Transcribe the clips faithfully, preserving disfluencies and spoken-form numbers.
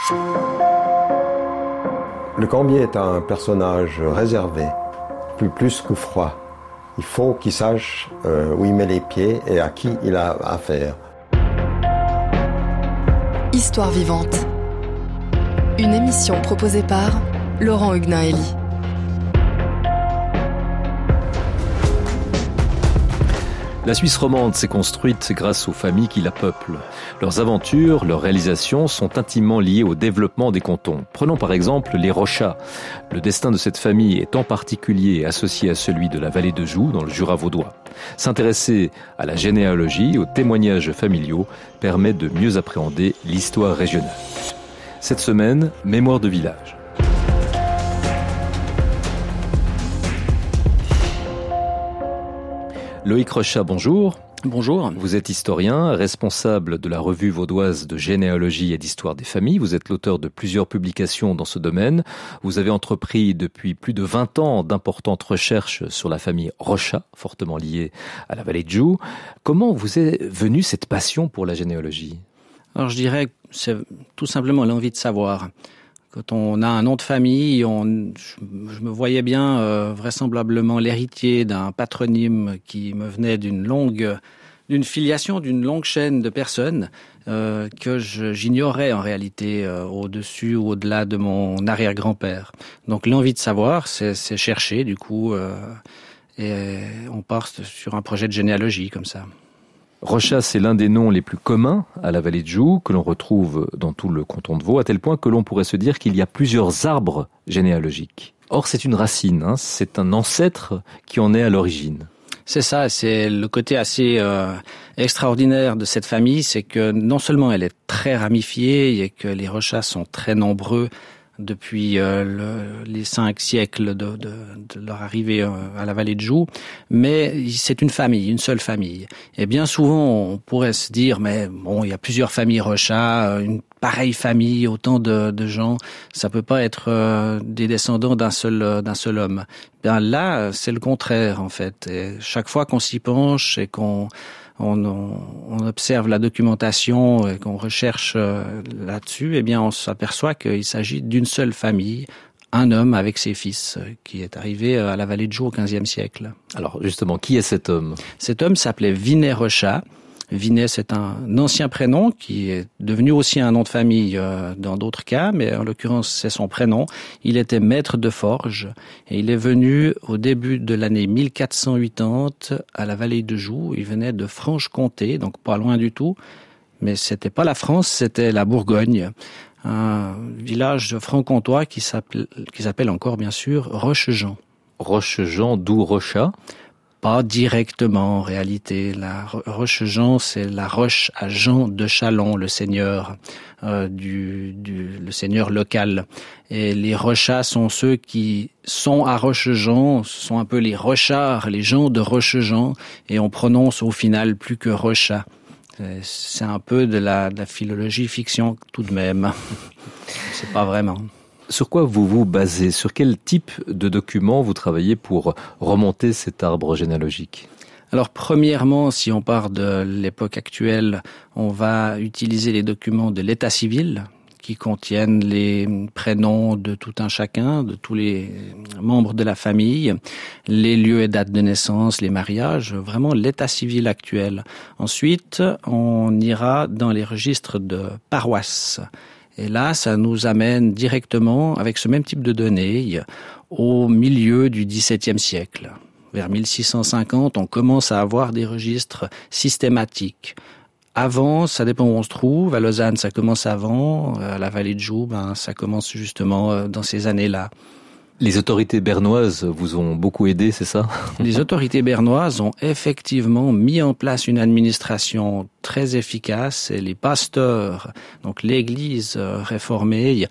Le Cambier est un personnage réservé, plus, plus que froid. Il faut qu'il sache euh, où il met les pieds et à qui il a affaire. Histoire vivante. Une émission proposée par Laurent Huguenin-Hélie. La Suisse romande s'est construite grâce aux familles qui la peuplent. Leurs aventures, leurs réalisations sont intimement liées au développement des cantons. Prenons par exemple les Rochat. Le destin de cette famille est en particulier associé à celui de la vallée de Joux, dans le Jura vaudois. S'intéresser à la généalogie, aux témoignages familiaux, permet de mieux appréhender l'histoire régionale. Cette semaine, mémoire de village. Loïc Rochat, bonjour. Bonjour. Vous êtes historien, responsable de la revue vaudoise de généalogie et d'histoire des familles. Vous êtes l'auteur de plusieurs publications dans ce domaine. Vous avez entrepris depuis plus de vingt ans d'importantes recherches sur la famille Rochat, fortement liée à la vallée de Joux. Comment vous est venue cette passion pour la généalogie ? Alors je dirais que c'est tout simplement l'envie de savoir. Quand on a un nom de famille, on, je, je me voyais bien euh, vraisemblablement l'héritier d'un patronyme qui me venait d'une longue, d'une filiation, d'une longue chaîne de personnes euh, que je, j'ignorais en réalité euh, au-dessus ou au-delà de mon arrière-grand-père. Donc l'envie de savoir, c'est, c'est chercher du coup, euh, et on part sur un projet de généalogie comme ça. Rochat, c'est l'un des noms les plus communs à la vallée de Joux, que l'on retrouve dans tout le canton de Vaud, à tel point que l'on pourrait se dire qu'il y a plusieurs arbres généalogiques. Or, c'est une racine, hein, c'est un ancêtre qui en est à l'origine. C'est ça, c'est le côté assez euh, extraordinaire de cette famille, c'est que non seulement elle est très ramifiée et que les Rochats sont très nombreux depuis euh, le, les cinq siècles de, de, de leur arrivée euh, à la vallée de Joux, mais c'est une famille, une seule famille. Et bien souvent, on pourrait se dire, mais bon, il y a plusieurs familles Rochat, une pareille famille, autant de, de gens, ça peut pas être euh, des descendants d'un seul d'un seul homme. Bien là, c'est le contraire en fait. Et chaque fois qu'on s'y penche et qu'on On, on, on observe la documentation et qu'on recherche euh, là-dessus, eh bien, on s'aperçoit qu'il s'agit d'une seule famille, un homme avec ses fils, euh, qui est arrivé à la vallée de Joux au quinzième siècle. Alors, justement, qui est cet homme ? Cet homme s'appelait Vinet Rochat. Vinet, c'est un ancien prénom qui est devenu aussi un nom de famille euh, dans d'autres cas, mais en l'occurrence, c'est son prénom. Il était maître de forge et il est venu au début de l'année mille quatre cent quatre-vingt-dix à la vallée de Joux. Il venait de Franche-Comté, donc pas loin du tout, mais c'était pas la France, c'était la Bourgogne. Un village franc-comtois qui s'appelle, qui s'appelle encore bien sûr Rochejean. Rochejean, d'où Rochat ? Pas directement en réalité. La Rochejean, c'est la roche à Jean de Chalon, le seigneur euh, du, du le seigneur local. Et les Rochats sont ceux qui sont à Rochejean, ce sont un peu les Rochards, les gens de Rochejean, et on prononce au final plus que Rochat. C'est un peu de la, de la philologie fiction tout de même. C'est pas vraiment. Sur quoi vous vous basez ? Sur quel type de documents vous travaillez pour remonter cet arbre généalogique ? Alors, premièrement, si on part de l'époque actuelle, on va utiliser les documents de l'état civil qui contiennent les prénoms de tout un chacun, de tous les membres de la famille, les lieux et dates de naissance, les mariages, vraiment l'état civil actuel. Ensuite, on ira dans les registres de paroisse. Et là, ça nous amène directement, avec ce même type de données, au milieu du dix-septième siècle. Vers mille six cent cinquante, on commence à avoir des registres systématiques. Avant, ça dépend où on se trouve. À Lausanne, ça commence avant. À la vallée de Joux, ben, ça commence justement dans ces années-là. Les autorités bernoises vous ont beaucoup aidé, c'est ça ? Les autorités bernoises ont effectivement mis en place une administration très efficace et les pasteurs, donc l'Église réformée,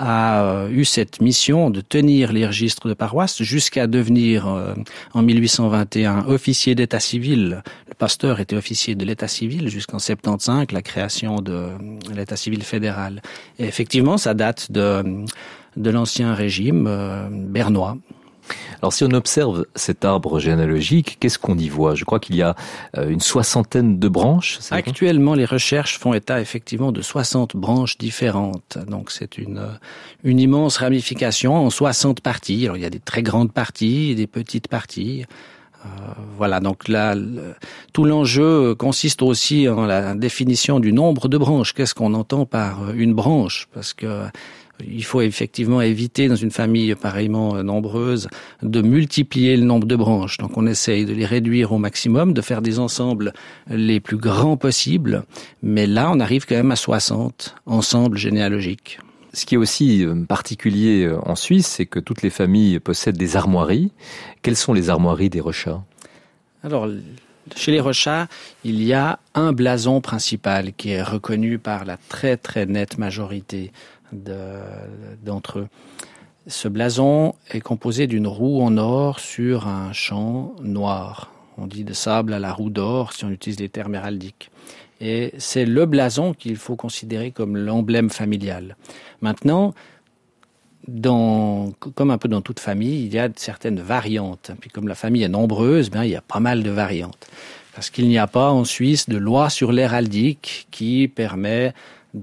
a eu cette mission de tenir les registres de paroisse jusqu'à devenir en mille huit cent vingt et un officier d'état civil. Le pasteur était officier de l'état civil jusqu'en soixante-quinze, la création de l'état civil fédéral. Et effectivement, ça date de... de l'ancien régime euh, bernois. Alors si on observe cet arbre généalogique, qu'est-ce qu'on y voit? Je crois qu'il y a une soixantaine de branches. Actuellement, les recherches font état effectivement de soixante branches différentes. Donc c'est une, une immense ramification en soixante parties. Alors il y a des très grandes parties et des petites parties. Euh, voilà, donc là, le, tout l'enjeu consiste aussi en la définition du nombre de branches. Qu'est-ce qu'on entend par une branche? Parce que il faut effectivement éviter, dans une famille pareillement nombreuse, de multiplier le nombre de branches. Donc on essaye de les réduire au maximum, de faire des ensembles les plus grands possibles. Mais là, on arrive quand même à soixante ensembles généalogiques. Ce qui est aussi particulier en Suisse, c'est que toutes les familles possèdent des armoiries. Quelles sont les armoiries des Rochat? Alors, chez les Rochat, il y a un blason principal qui est reconnu par la très très nette majorité de, d'entre eux. Ce blason est composé d'une roue en or sur un champ noir. On dit de sable à la roue d'or si on utilise les termes héraldiques. Et c'est le blason qu'il faut considérer comme l'emblème familial. Maintenant, dans, comme un peu dans toute famille, il y a certaines variantes. Puis comme la famille est nombreuse, bien, il y a pas mal de variantes. Parce qu'il n'y a pas en Suisse de loi sur l'héraldique qui permet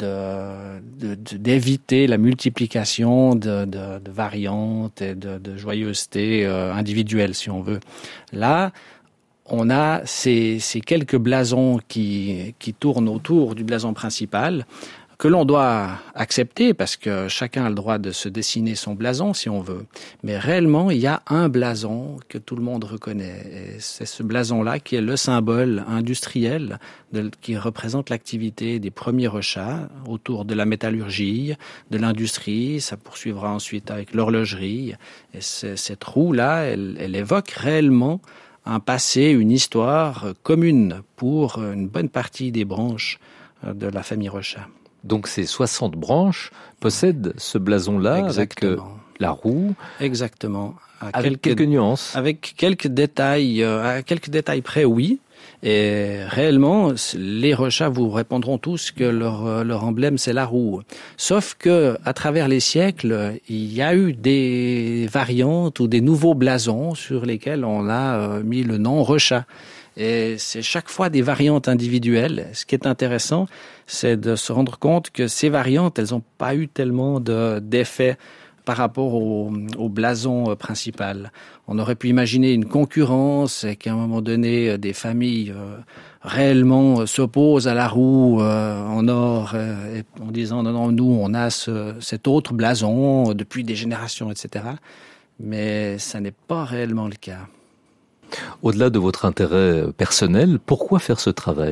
de, de, de, d'éviter la multiplication de, de, de variantes et de, de joyeuseté euh, individuelle, si on veut. Là, on a ces, ces quelques blasons qui, qui tournent autour du blason principal, que l'on doit accepter parce que chacun a le droit de se dessiner son blason si on veut. Mais réellement, il y a un blason que tout le monde reconnaît. Et c'est ce blason-là qui est le symbole industriel de, qui représente l'activité des premiers Rochat autour de la métallurgie, de l'industrie. Ça poursuivra ensuite avec l'horlogerie. Et cette roue-là, elle, elle évoque réellement un passé, une histoire commune pour une bonne partie des branches de la famille Rochat. Donc ces soixante branches possèdent ce blason-là. Exactement. Avec euh, la roue. Exactement. À avec quelques, quelques nuances. Avec quelques détails, euh, à quelques détails près, oui. Et réellement, les Rochat vous répondront tous que leur, leur emblème, c'est la roue. Sauf que, à travers les siècles, il y a eu des variantes ou des nouveaux blasons sur lesquels on a mis le nom Rochat. Et c'est chaque fois des variantes individuelles. Ce qui est intéressant, c'est de se rendre compte que ces variantes, elles n'ont pas eu tellement de, d'effet par rapport au, au blason principal. On aurait pu imaginer une concurrence et qu'à un moment donné, des familles euh, réellement s'opposent à la roue euh, en or euh, en disant non, non, nous, on a ce, cet autre blason depuis des générations, et cetera. Mais ça n'est pas réellement le cas. Au-delà de votre intérêt personnel, pourquoi faire ce travail ?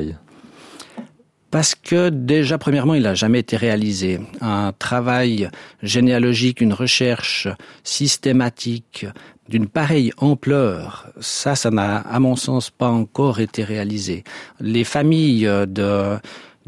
Parce que déjà, premièrement, il n'a jamais été réalisé. Un travail généalogique, une recherche systématique d'une pareille ampleur, ça, ça n'a, à mon sens, pas encore été réalisé. Les familles de...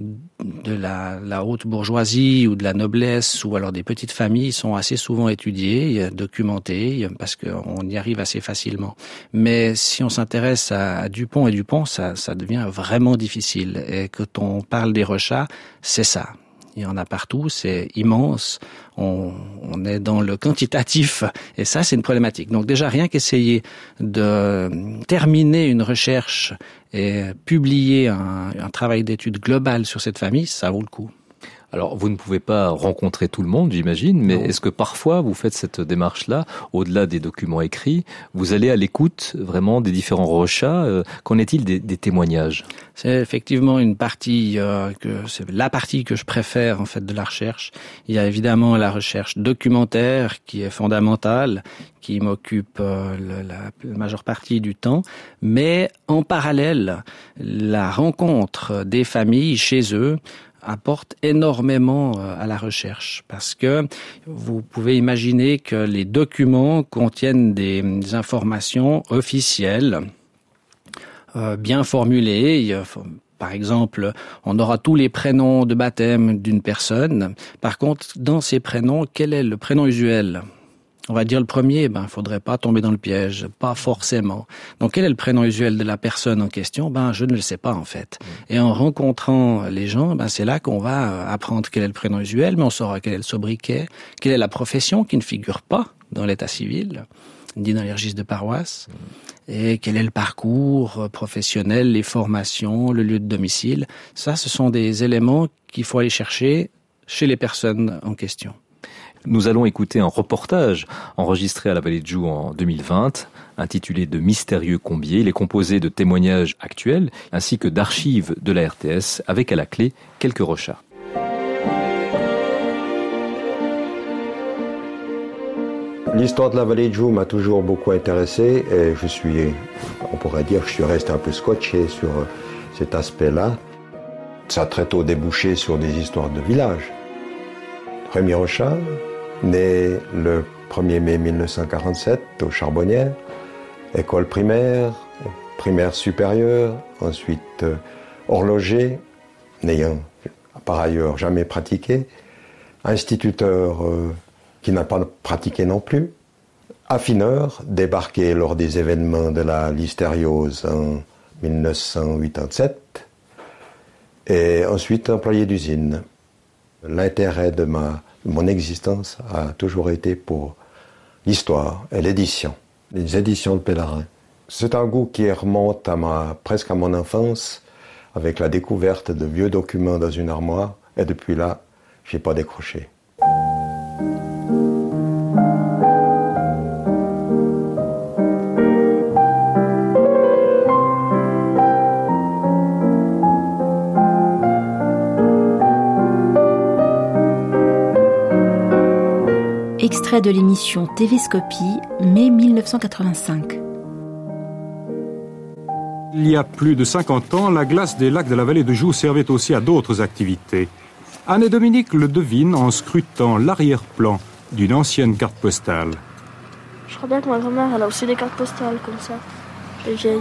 de la, la haute bourgeoisie ou de la noblesse ou alors des petites familles sont assez souvent étudiées, documentées, parce qu'on y arrive assez facilement. Mais si on s'intéresse à, à Dupont et Dupont, ça, ça devient vraiment difficile. Et quand on parle des Rochat, c'est ça. Il y en a partout, c'est immense. On, on est dans le quantitatif et ça, c'est une problématique. Donc déjà, rien qu'essayer de terminer une recherche et publier un, un travail d'étude global sur cette famille, ça vaut le coup. Alors, vous ne pouvez pas rencontrer tout le monde, j'imagine, mais non. Est-ce que parfois vous faites cette démarche-là, au-delà des documents écrits, vous allez à l'écoute vraiment des différents Rochat? euh, Qu'en est-il des, des témoignages? C'est effectivement une partie euh, que c'est la partie que je préfère en fait de la recherche. Il y a évidemment la recherche documentaire qui est fondamentale, qui m'occupe euh, le, la, la majeure partie du temps, mais en parallèle, la rencontre des familles chez eux apporte énormément à la recherche parce que vous pouvez imaginer que les documents contiennent des, des informations officielles euh, bien formulées. Par exemple, on aura tous les prénoms de baptême d'une personne. Par contre, dans ces prénoms, quel est le prénom usuel ? On va dire le premier, ben, faudrait pas tomber dans le piège, pas forcément. Donc, quel est le prénom usuel de la personne en question? Ben, je ne le sais pas, en fait. Et en rencontrant les gens, ben, c'est là qu'on va apprendre quel est le prénom usuel, mais on saura quel est le sobriquet, quelle est la profession qui ne figure pas dans l'état civil, ni dans les registres de paroisse, et quel est le parcours professionnel, les formations, le lieu de domicile. Ça, ce sont des éléments qu'il faut aller chercher chez les personnes en question. Nous allons écouter un reportage enregistré à la Vallée de Joux en deux mille vingt, intitulé « De mystérieux combiers ». Il est composé de témoignages actuels ainsi que d'archives de la R T S, avec à la clé quelques rochas. L'histoire de la Vallée de Joux m'a toujours beaucoup intéressé et je suis, on pourrait dire que je suis resté un peu scotché sur cet aspect-là. Ça a très tôt débouché sur des histoires de village. Rémi Rochat, né le premier mai mille neuf cent quarante-sept aux Charbonnières, école primaire, primaire supérieure, ensuite euh, horloger, n'ayant par ailleurs jamais pratiqué, instituteur euh, qui n'a pas pratiqué non plus, affineur, débarqué lors des événements de la listériose en mille neuf cent quatre-vingt-sept, et ensuite employé d'usine. L'intérêt de ma, mon existence a toujours été pour l'histoire et l'édition, les éditions de Pélarin. C'est un goût qui remonte à ma, presque à mon enfance, avec la découverte de vieux documents dans une armoire, et depuis là, je n'ai pas décroché. Extrait de l'émission Téléscopie, mai mille neuf cent quatre-vingt-cinq. Il y a plus de cinquante ans, la glace des lacs de la Vallée de Joux servait aussi à d'autres activités. Anne et Dominique le devinent en scrutant l'arrière-plan d'une ancienne carte postale. Je crois bien que ma grand-mère, elle a aussi des cartes postales comme ça, les vieilles.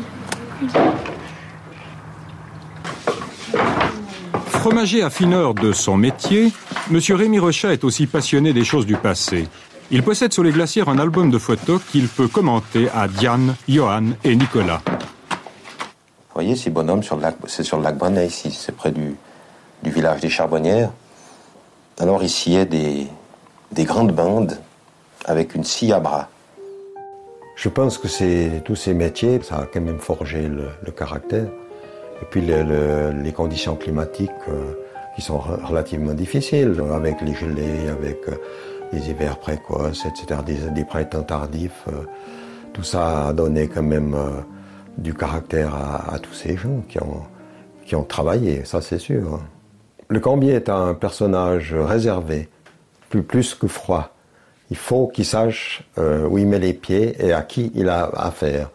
Fromager affineur de son métier, M. Rémi Rochat est aussi passionné des choses du passé. Il possède sur les glacières un album de photos qu'il peut commenter à Diane, Johan et Nicolas. Vous voyez, ces bonhommes, sur le lac, c'est sur le lac Branay ici, c'est près du, du village des Charbonnières. Alors ici, il y a des, des grandes bandes avec une scie à bras. Je pense que c'est, tous ces métiers, ça a quand même forgé le, le caractère. Et puis le, le, les conditions climatiques euh, qui sont relativement difficiles, avec les gelées, avec euh, les hivers précoces, et cetera, des, des printemps tardifs. Euh, tout ça a donné quand même euh, du caractère à, à tous ces gens qui ont, qui ont travaillé, ça c'est sûr. Le combier est un personnage réservé, plus, plus que froid. Il faut qu'il sache euh, où il met les pieds et à qui il a affaire.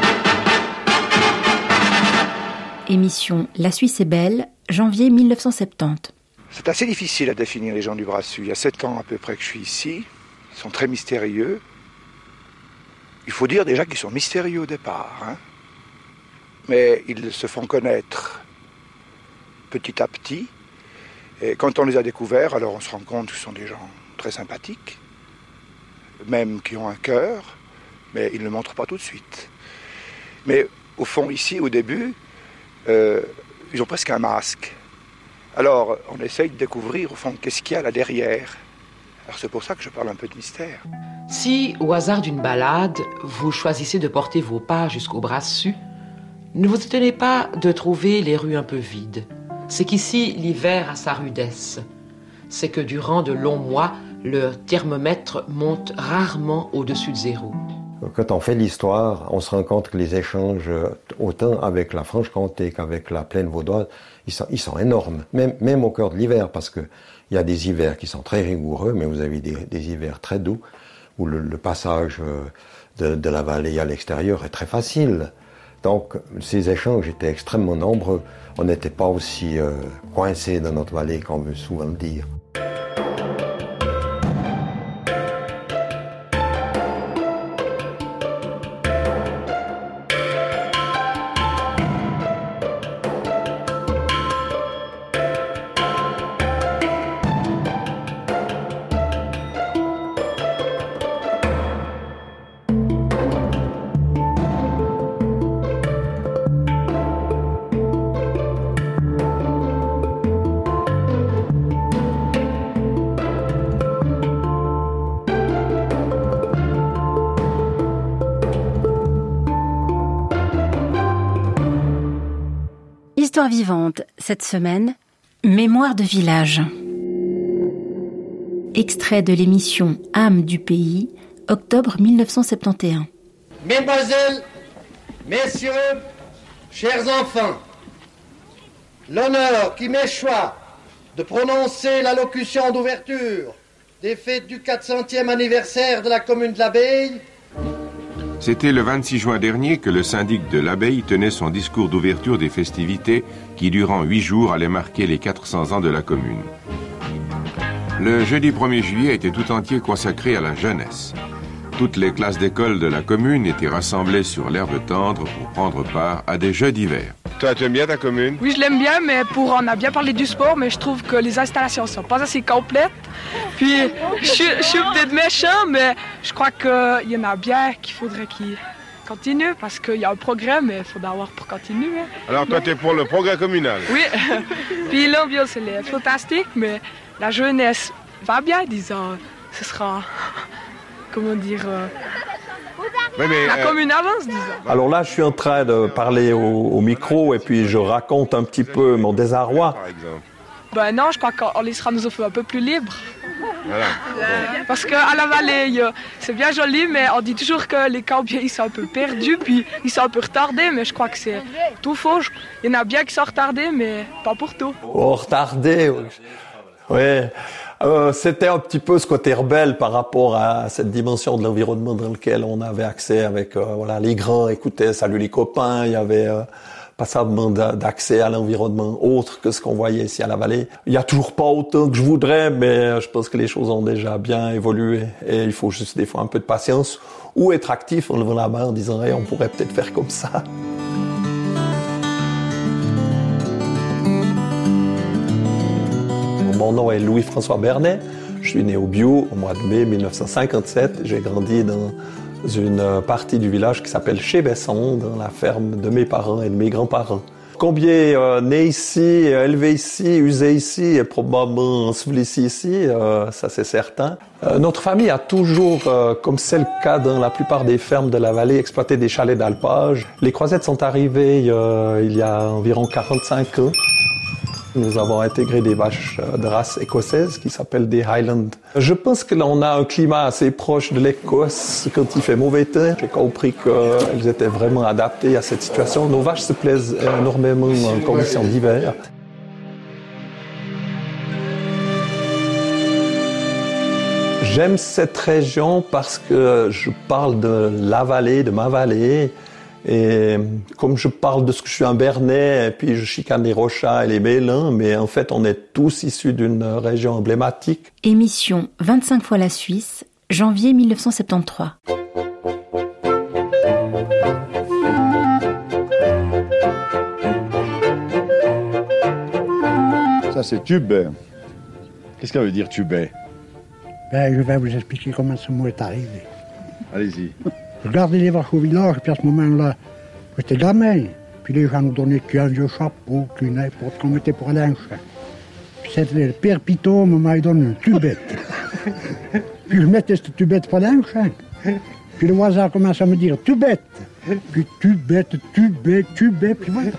Émission La Suisse est belle, janvier mille neuf cent soixante-dix. C'est assez difficile à définir les gens du Brassus. Il y a sept ans à peu près que je suis ici. Ils sont très mystérieux. Il faut dire déjà qu'ils sont mystérieux au départ. Hein. Mais ils se font connaître petit à petit. Et quand on les a découverts, alors on se rend compte que ce sont des gens très sympathiques, même qui ont un cœur, mais ils ne le montrent pas tout de suite. Mais au fond, ici, au début, Euh, ils ont presque un masque. Alors, on essaye de découvrir, au fond, qu'est-ce qu'il y a là derrière. Alors, c'est pour ça que je parle un peu de mystère. Si, au hasard d'une balade, vous choisissez de porter vos pas jusqu'au Brassus, ne vous étonnez pas de trouver les rues un peu vides. C'est qu'ici, l'hiver a sa rudesse. C'est que durant de longs mois, le thermomètre monte rarement au-dessus de zéro. Quand on fait l'histoire, on se rend compte que les échanges, autant avec la Franche-Comté qu'avec la Plaine vaudoise, ils sont, ils sont énormes, même, même au cœur de l'hiver, parce qu'il y a des hivers qui sont très rigoureux, mais vous avez des, des hivers très doux, où le, le passage de, de la vallée à l'extérieur est très facile. Donc ces échanges étaient extrêmement nombreux. On n'était pas aussi euh, coincés dans notre vallée qu'on veut souvent le dire. Histoire vivante, cette semaine, Mémoire de village. Extrait de l'émission Âme du pays, octobre mille neuf cent soixante et onze. Mesdemoiselles, messieurs, chers enfants, l'honneur qui m'est choix de prononcer l'allocution d'ouverture des fêtes du quatre centième anniversaire de la commune de l'Abbaye. C'était le vingt-six juin dernier que le syndic de l'Abbaye tenait son discours d'ouverture des festivités qui, durant huit jours, allaient marquer les quatre cents ans de la commune. Le jeudi premier juillet était tout entier consacré à la jeunesse. Toutes les classes d'école de la commune étaient rassemblées sur l'herbe tendre pour prendre part à des jeux d'hiver. Toi, tu aimes bien ta commune? Oui, je l'aime bien, mais pour on a bien parlé du sport, mais je trouve que les installations sont pas assez complètes. Puis, je, je suis peut-être méchant, mais je crois qu'il y en a bien qu'il faudrait qu'ils continuent, parce qu'il y a un progrès, mais il faut d'abord pour continuer. Alors, toi, tu es pour le progrès communal? Oui, puis l'ambiance, elle est fantastique, mais la jeunesse va bien, disons. Ce sera, comment dire... Euh, Oui, mais, la euh... commune avance, disons. Alors là, je suis en train de parler au, au micro et puis je raconte un petit peu mon désarroi. Par exemple. Ben non, je crois qu'on laissera nos enfants un peu plus libres. Voilà. Bon. Parce qu'à la vallée, c'est bien joli, mais on dit toujours que les cambiers, ils sont un peu perdus, puis ils sont un peu retardés, mais je crois que c'est tout faux. Il y en a bien qui sont retardés, mais pas pour tout. Oh, retardés, oui. Ouais. Euh, c'était un petit peu ce côté rebelle par rapport à cette dimension de l'environnement dans lequel on avait accès avec euh, voilà, les grands écoutaient Salut les copains, il y avait euh, pas seulement d'accès à l'environnement autre que ce qu'on voyait ici à la vallée. Il y a toujours pas autant que je voudrais, mais je pense que les choses ont déjà bien évolué et il faut juste des fois un peu de patience ou être actif en levant la main en disant hey, on pourrait peut-être faire comme ça. Mon nom est Louis-François Bernet. Je suis né au Biou au mois de mai mille neuf cent cinquante-sept. J'ai grandi dans une partie du village qui s'appelle Chébesson, dans la ferme de mes parents et de mes grands-parents. Combier euh, né ici, élevé ici, usé ici et probablement enseveli ici, ici euh, ça c'est certain. Euh, notre famille a toujours, euh, comme c'est le cas dans la plupart des fermes de la vallée, exploité des chalets d'alpage. Les croisettes sont arrivées euh, il y a environ quarante-cinq ans. Nous avons intégré des vaches de race écossaise qui s'appellent des Highland. Je pense que l'on a un climat assez proche de l'Écosse quand il fait mauvais temps. J'ai compris qu'elles étaient vraiment adaptées à cette situation. Nos vaches se plaisent énormément en conditions d'hiver. J'aime cette région parce que je parle de la vallée, de ma vallée. Et comme je parle de ce que je suis un Bernet, et puis je chicane les Rochas et les Mélins, mais en fait on est tous issus d'une région emblématique. Émission vingt-cinq fois la Suisse, janvier mille neuf cent soixante-treize. Ça c'est Tubet. Qu'est-ce que ça veut dire Tubet? Ben, je vais vous expliquer comment ce mot est arrivé. Allez-y. Je gardais les vaches au village, puis à ce moment-là, j'étais gamin. Puis les gens nous donnaient qu'un vieux chapeau, qu'une n'importe qu'on mettait pour aller à un champ. Puis c'était le père Pitot, m'a donné une tubette. Puis je mettais cette tubette pour aller à un champ. Puis le voisin commence à me dire tubette. Puis tubette, tubette, tubette, puis voilà.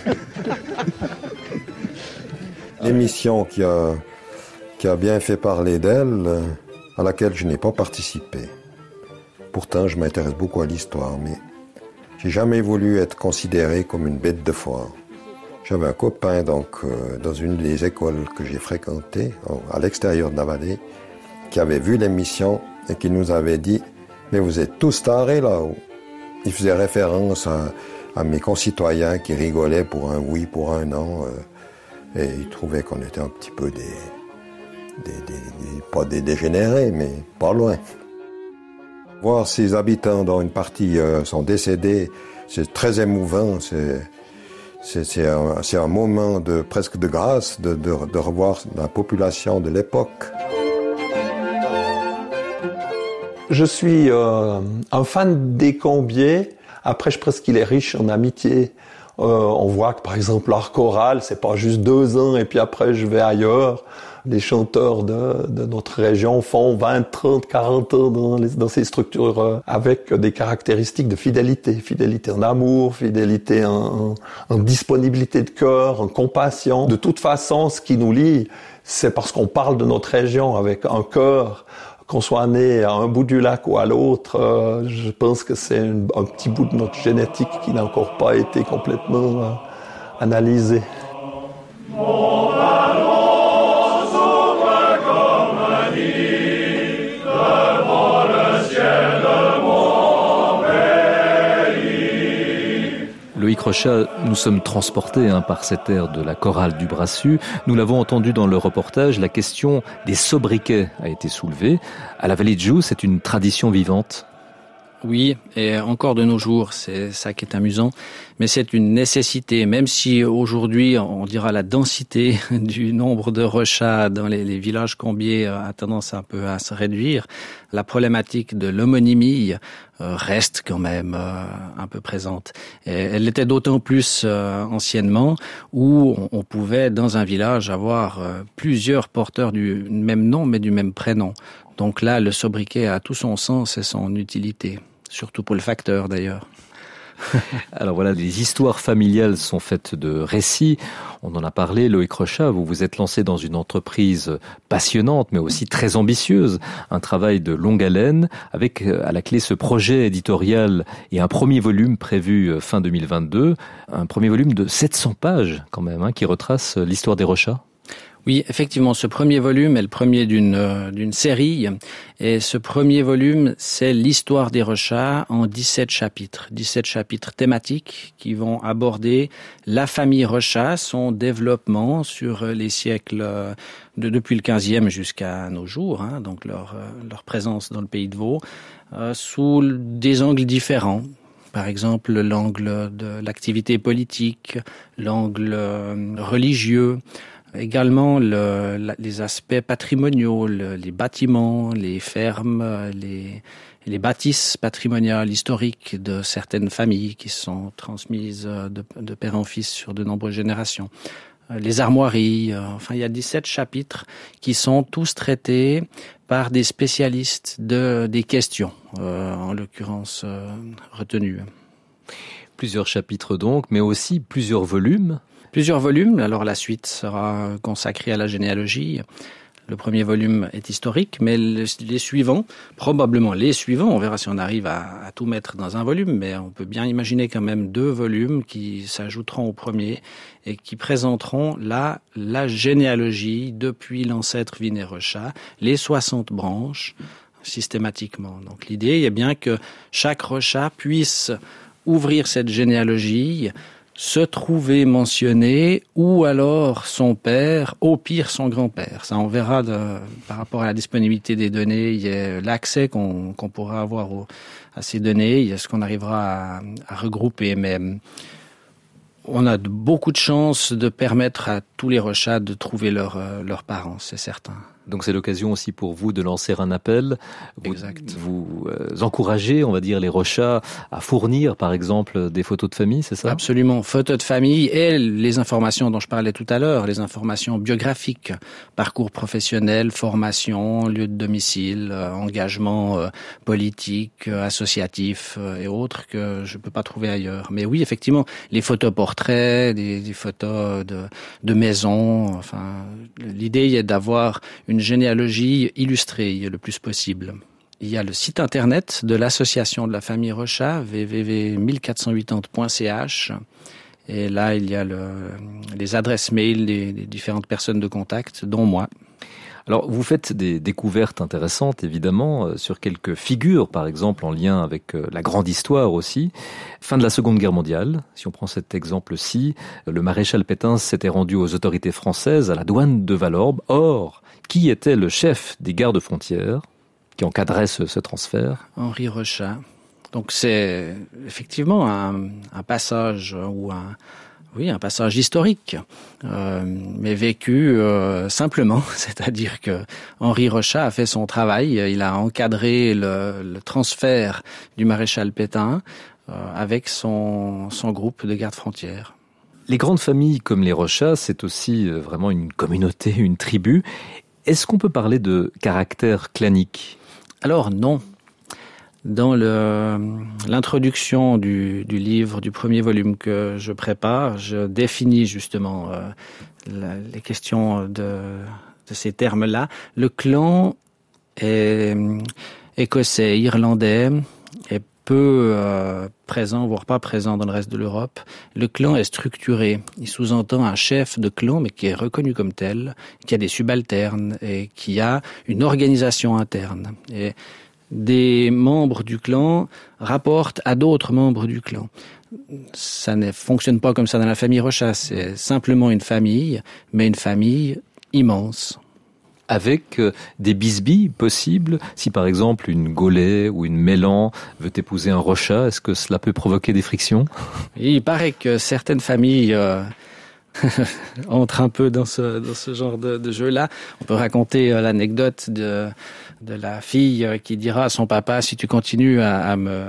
L'émission qui a, qui a bien fait parler d'elle, à laquelle je n'ai pas participé. Pourtant, je m'intéresse beaucoup à l'histoire, mais j'ai jamais voulu être considéré comme une bête de foire. J'avais un copain donc euh, dans une des écoles que j'ai fréquentées, à l'extérieur de la vallée, qui avait vu l'émission et qui nous avait dit « Mais vous êtes tous tarés là-haut ». Il faisait référence à, à mes concitoyens qui rigolaient pour un oui, pour un non, euh, et il trouvait qu'on était un petit peu des, des, des, des pas des dégénérés, mais pas loin. Voir ces habitants dont une partie euh, sont décédés, c'est très émouvant, c'est, c'est, c'est, un, c'est un moment de, presque de grâce de, de, de revoir la population de l'époque. Je suis euh, un fan des Combiers. Après, je pense qu'il est riche en amitié Euh, on voit que, par exemple, l'art choral, c'est pas juste deux ans et puis après je vais ailleurs. Les chanteurs de, de notre région font vingt, trente, quarante ans dans, les, dans ces structures euh, avec des caractéristiques de fidélité. Fidélité en amour, fidélité en, en, en disponibilité de cœur, en compassion. De toute façon, ce qui nous lie, c'est parce qu'on parle de notre région avec un cœur. Qu'on soit né à un bout du lac ou à l'autre, euh, je pense que c'est un, un petit bout de notre génétique qui n'a encore pas été complètement euh, analysé. Mon ballon s'ouvre comme un nid devant le ciel de mon pays. Loïc Rochat, nous sommes transportés hein, par cet air de la chorale du Brassus. Nous l'avons entendu dans le reportage, la question des sobriquets a été soulevée. À la Vallée de Joux, c'est une tradition vivante. Oui, et encore de nos jours, c'est ça qui est amusant, mais c'est une nécessité, même si aujourd'hui, on dira la densité du nombre de rechats dans les, les villages combiers a tendance un peu à se réduire, la problématique de l'homonymie euh, reste quand même euh, un peu présente. Et elle l'était d'autant plus euh, anciennement, où on, on pouvait, dans un village, avoir euh, plusieurs porteurs du même nom, mais du même prénom. Donc là, le sobriquet a tout son sens et son utilité. Surtout pour le facteur, d'ailleurs. Alors voilà, les histoires familiales sont faites de récits. On en a parlé, Loïc Rochat, vous vous êtes lancé dans une entreprise passionnante, mais aussi très ambitieuse. Un travail de longue haleine, avec à la clé ce projet éditorial et un premier volume prévu fin deux mille vingt-deux. Un premier volume de sept cents pages, quand même, hein, qui retrace l'histoire des Rochats. Oui, effectivement, ce premier volume est le premier d'une euh, d'une série, et ce premier volume, c'est l'histoire des Rochats en dix-sept chapitres, dix-sept chapitres thématiques qui vont aborder la famille Rochat, son développement sur les siècles de depuis le quinzième jusqu'à nos jours, hein, donc leur leur présence dans le pays de Vaud, euh, sous des angles différents. Par exemple, l'angle de l'activité politique, l'angle euh, religieux. Également le, les aspects patrimoniaux, le, les bâtiments, les fermes, les, les bâtisses patrimoniales historiques de certaines familles qui sont transmises de, de père en fils sur de nombreuses générations. Les armoiries, enfin il y a dix-sept chapitres qui sont tous traités par des spécialistes de, des questions, euh, en l'occurrence euh, retenues. Plusieurs chapitres donc, mais aussi plusieurs volumes. Plusieurs volumes, alors la suite sera consacrée à la généalogie. Le premier volume est historique, mais les suivants, probablement les suivants, on verra si on arrive à, à tout mettre dans un volume, mais on peut bien imaginer quand même deux volumes qui s'ajouteront au premier et qui présenteront là la généalogie depuis l'ancêtre Vinet-Rochat, les soixante branches, systématiquement. Donc l'idée est bien que chaque Rochat puisse ouvrir cette généalogie, se trouver mentionné, ou alors son père, au pire son grand-père. Ça, on verra de, par rapport à la disponibilité des données, il y a l'accès qu'on, qu'on pourra avoir au, à ces données, il y a ce qu'on arrivera à, à regrouper, mais on a de, beaucoup de chances de permettre à tous les Rochats de trouver leurs leurs parents, c'est certain. Donc c'est l'occasion aussi pour vous de lancer un appel. Vous, exact. Vous euh, encouragez, on va dire, les Rochats à fournir, par exemple, des photos de famille, c'est ça ? Absolument, photos de famille et les informations dont je parlais tout à l'heure, les informations biographiques, parcours professionnel, formation, lieu de domicile, euh, engagement euh, politique, euh, associatif euh, et autres que je peux pas trouver ailleurs. Mais oui, effectivement, les photos portraits, des, des photos de, de maisons, enfin, l'idée est d'avoir une une généalogie illustrée le plus possible. Il y a le site internet de l'association de la famille Rochat, w w w point mille quatre cent quatre-vingt-dix point c h. Et là, il y a le, les adresses mail des, des différentes personnes de contact, dont moi. Alors, vous faites des découvertes intéressantes, évidemment, euh, sur quelques figures, par exemple, en lien avec euh, la grande histoire aussi. Fin de la Seconde Guerre mondiale, si on prend cet exemple-ci, le maréchal Pétain s'était rendu aux autorités françaises à la douane de Valorbe. Or, qui était le chef des gardes-frontières qui encadrait ce, ce transfert ? Henri Rochat. Donc c'est effectivement un, un passage ou un... Oui, un passage historique, euh, mais vécu euh, simplement, c'est-à-dire que Henri Rochat a fait son travail, il a encadré le, le transfert du maréchal Pétain euh, avec son, son groupe de gardes-frontières. Les grandes familles comme les Rochas, c'est aussi vraiment une communauté, une tribu. Est-ce qu'on peut parler de caractère clanique ? Alors non. Dans le, l'introduction du, du livre, du premier volume que je prépare, je définis justement euh, la, les questions de, de ces termes-là. Le clan est écossais, irlandais, est peu euh, présent, voire pas présent dans le reste de l'Europe. Le clan est structuré. Il sous-entend un chef de clan, mais qui est reconnu comme tel, qui a des subalternes et qui a une organisation interne. Et des membres du clan rapportent à d'autres membres du clan. Ça ne fonctionne pas comme ça dans la famille Rochas. C'est simplement une famille, mais une famille immense. Avec des bisbilles possibles, si par exemple une Gaulais ou une Mélan veut épouser un Rochat, est-ce que cela peut provoquer des frictions ? Il paraît que certaines familles euh, entrent un peu dans ce, dans ce genre de, de jeu-là. On peut raconter euh, l'anecdote de, de la fille qui dira à son papa, si tu continues à, à me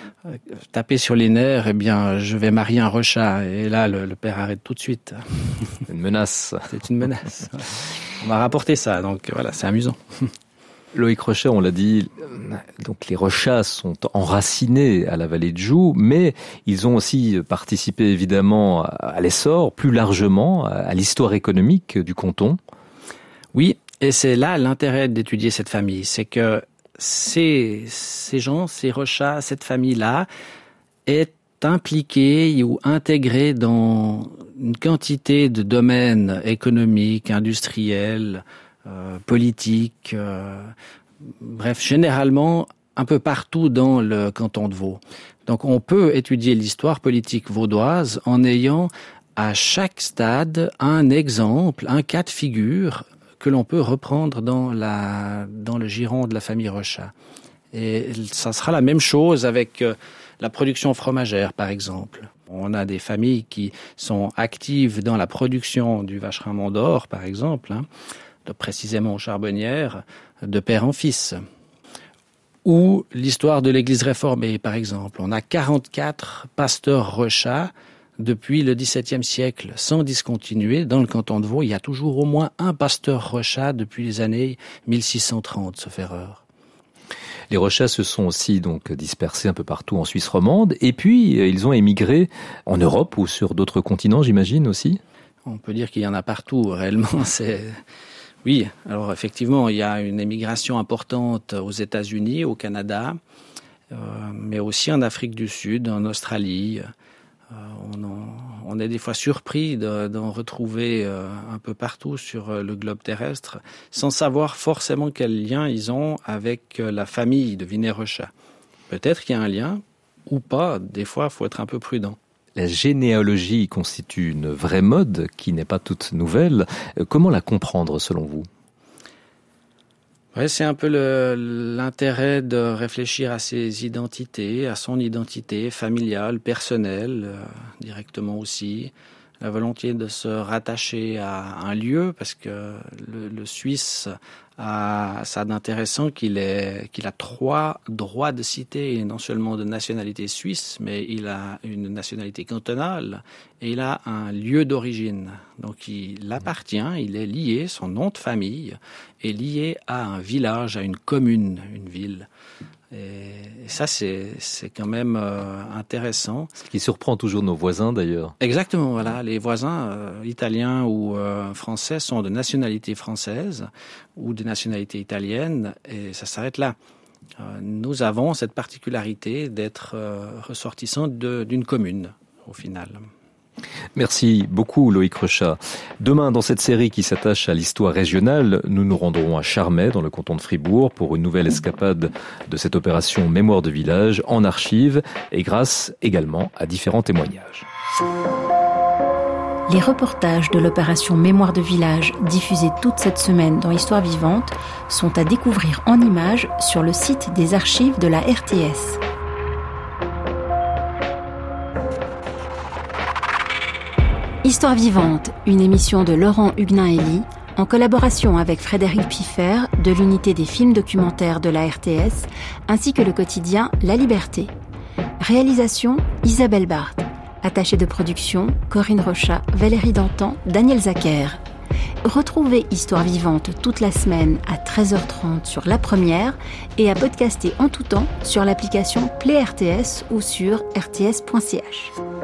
taper sur les nerfs, eh bien, je vais marier un Rochat. Et là, le, le père arrête tout de suite. Une menace. C'est une menace. On m'a rapporté ça, donc voilà, c'est amusant. Loïc Rochet, on l'a dit, donc les Rochas sont enracinés à la vallée de Joux, mais ils ont aussi participé évidemment à l'essor, plus largement, à l'histoire économique du canton. Oui, et c'est là l'intérêt d'étudier cette famille, c'est que ces, ces gens, ces Rochas, cette famille-là, est impliquée ou intégrée dans une quantité de domaines économiques, industriels, euh, politiques, euh, bref, généralement un peu partout dans le canton de Vaud. Donc on peut étudier l'histoire politique vaudoise en ayant à chaque stade un exemple, un cas de figure que l'on peut reprendre dans, la, dans le giron de la famille Rochat. Et ça sera la même chose avec euh, la production fromagère, par exemple. On a des familles qui sont actives dans la production du vacherin Mont d'Or, par exemple, hein, précisément aux Charbonnières, de père en fils. Ou l'histoire de l'Église réformée, par exemple. On a quarante-quatre pasteurs Rochats depuis le dix-septième siècle, sans discontinuer. Dans le canton de Vaud, il y a toujours au moins un pasteur Rochat depuis les années mille six cent trente, sauf erreur. Les Rochas se sont aussi donc dispersés un peu partout en Suisse romande, et puis ils ont émigré en Europe ou sur d'autres continents, j'imagine aussi. On peut dire qu'il y en a partout, réellement. C'est oui. Alors effectivement, il y a une émigration importante aux États-Unis, au Canada, euh, mais aussi en Afrique du Sud, en Australie. Euh, on, en, on est des fois surpris de, d'en retrouver euh, un peu partout sur euh, le globe terrestre, sans savoir forcément quel lien ils ont avec euh, la famille de Vinet-Rochat. Peut-être qu'il y a un lien, ou pas. Des fois, il faut être un peu prudent. La généalogie constitue une vraie mode qui n'est pas toute nouvelle. Comment la comprendre selon vous ? Ouais, c'est un peu le, l'intérêt de réfléchir à ses identités, à son identité familiale, personnelle, euh, directement aussi. La volonté de se rattacher à un lieu, parce que le, le Suisse a ça d'intéressant qu'il, est, qu'il a trois droits de cité, et non seulement de nationalité suisse, mais il a une nationalité cantonale et il a un lieu d'origine. Donc il appartient, il est lié, son nom de famille est lié à un village, à une commune, une ville. Et ça, c'est, c'est quand même euh, intéressant. Ce qui surprend toujours nos voisins, d'ailleurs. Exactement, voilà. Les voisins euh, italiens ou euh, français sont de nationalité française ou de nationalité italienne, et ça s'arrête là. Euh, nous avons cette particularité d'être euh, ressortissants de, d'une commune, au final. Merci beaucoup Loïc Rochat. Demain, dans cette série qui s'attache à l'histoire régionale, nous nous rendrons à Charmey, dans le canton de Fribourg, pour une nouvelle escapade de cette opération Mémoire de village en archives et grâce également à différents témoignages. Les reportages de l'opération Mémoire de village, diffusés toute cette semaine dans Histoire vivante, sont à découvrir en images sur le site des archives de la R T S. Histoire vivante, une émission de Laurent Huguenin-Elie, en collaboration avec Frédéric Piffer de l'unité des films documentaires de la R T S, ainsi que le quotidien La Liberté. Réalisation Isabelle Barthes. Attachée de production Corinne Rochat, Valérie Dantan, Daniel Zacher. Retrouvez Histoire vivante toute la semaine à treize heures trente sur La Première et à podcaster en tout temps sur l'application Play R T S ou sur r t s point c h.